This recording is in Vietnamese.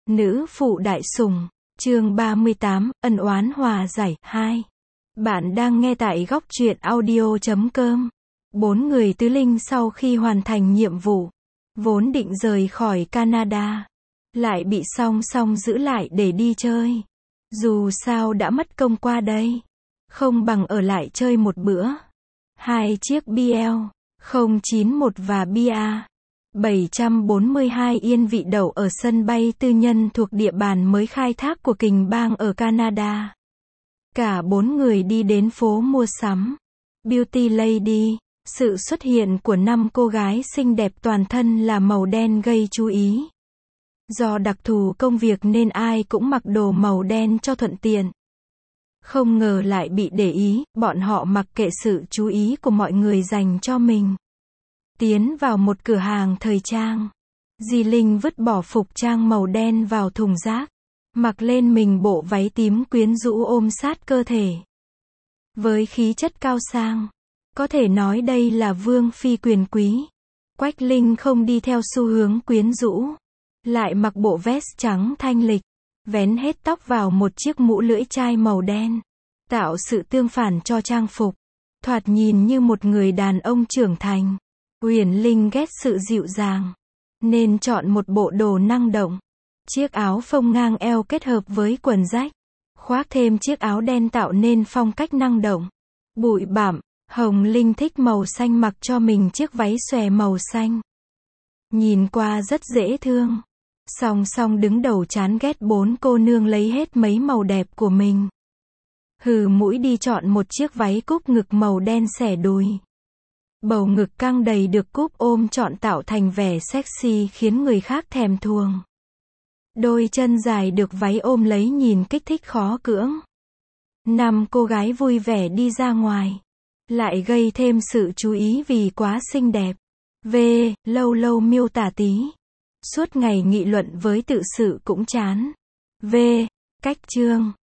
Nữ phụ đại sủng, chương 38, ân oán hòa giải, 2. Bạn đang nghe tại góc truyện audio.com. 4 người tứ linh sau khi hoàn thành nhiệm vụ, vốn định rời khỏi Canada, lại bị Song Song giữ lại để đi chơi. Dù sao đã mất công qua đây, không bằng ở lại chơi một bữa. Hai chiếc BL-091 và BA 742 yên vị đậu ở sân bay tư nhân thuộc địa bàn mới khai thác của Kình Bang ở Canada. Cả 4 người đi đến phố mua sắm Beauty Lady. Sự xuất hiện của 5 cô gái xinh đẹp toàn thân là màu đen gây chú ý. Do đặc thù công việc nên ai cũng mặc đồ màu đen cho thuận tiện. Không ngờ lại bị để ý, bọn họ mặc kệ sự chú ý của mọi người dành cho mình. Tiến vào một cửa hàng thời trang. Di Linh vứt bỏ phục trang màu đen vào thùng rác, mặc lên mình bộ váy tím quyến rũ ôm sát cơ thể. Với khí chất cao sang, có thể nói đây là vương phi quyền quý. Quách Linh không đi theo xu hướng quyến rũ, lại mặc bộ vest trắng thanh lịch, vén hết tóc vào một chiếc mũ lưỡi chai màu đen, tạo sự tương phản cho trang phục, thoạt nhìn như một người đàn ông trưởng thành. Uyển Linh ghét sự dịu dàng, nên chọn một bộ đồ năng động. Chiếc áo phông ngang eo kết hợp với quần rách, khoác thêm chiếc áo đen tạo nên phong cách năng động, bụi bặm. Hồng Linh thích màu xanh, mặc cho mình chiếc váy xòe màu xanh, nhìn qua rất dễ thương. Song Song đứng đầu chán ghét 4 cô nương lấy hết mấy màu đẹp của mình. Hừ mũi đi chọn một chiếc váy cúp ngực màu đen xẻ đùi. Bầu ngực căng đầy được cúp ôm trọn tạo thành vẻ sexy khiến người khác thèm thuồng. Đôi chân dài được váy ôm lấy nhìn kích thích khó cưỡng. 5 cô gái vui vẻ đi ra ngoài, lại gây thêm sự chú ý vì quá xinh đẹp. Lâu lâu miêu tả tí. Suốt ngày nghị luận với tự sự cũng chán. Cách chương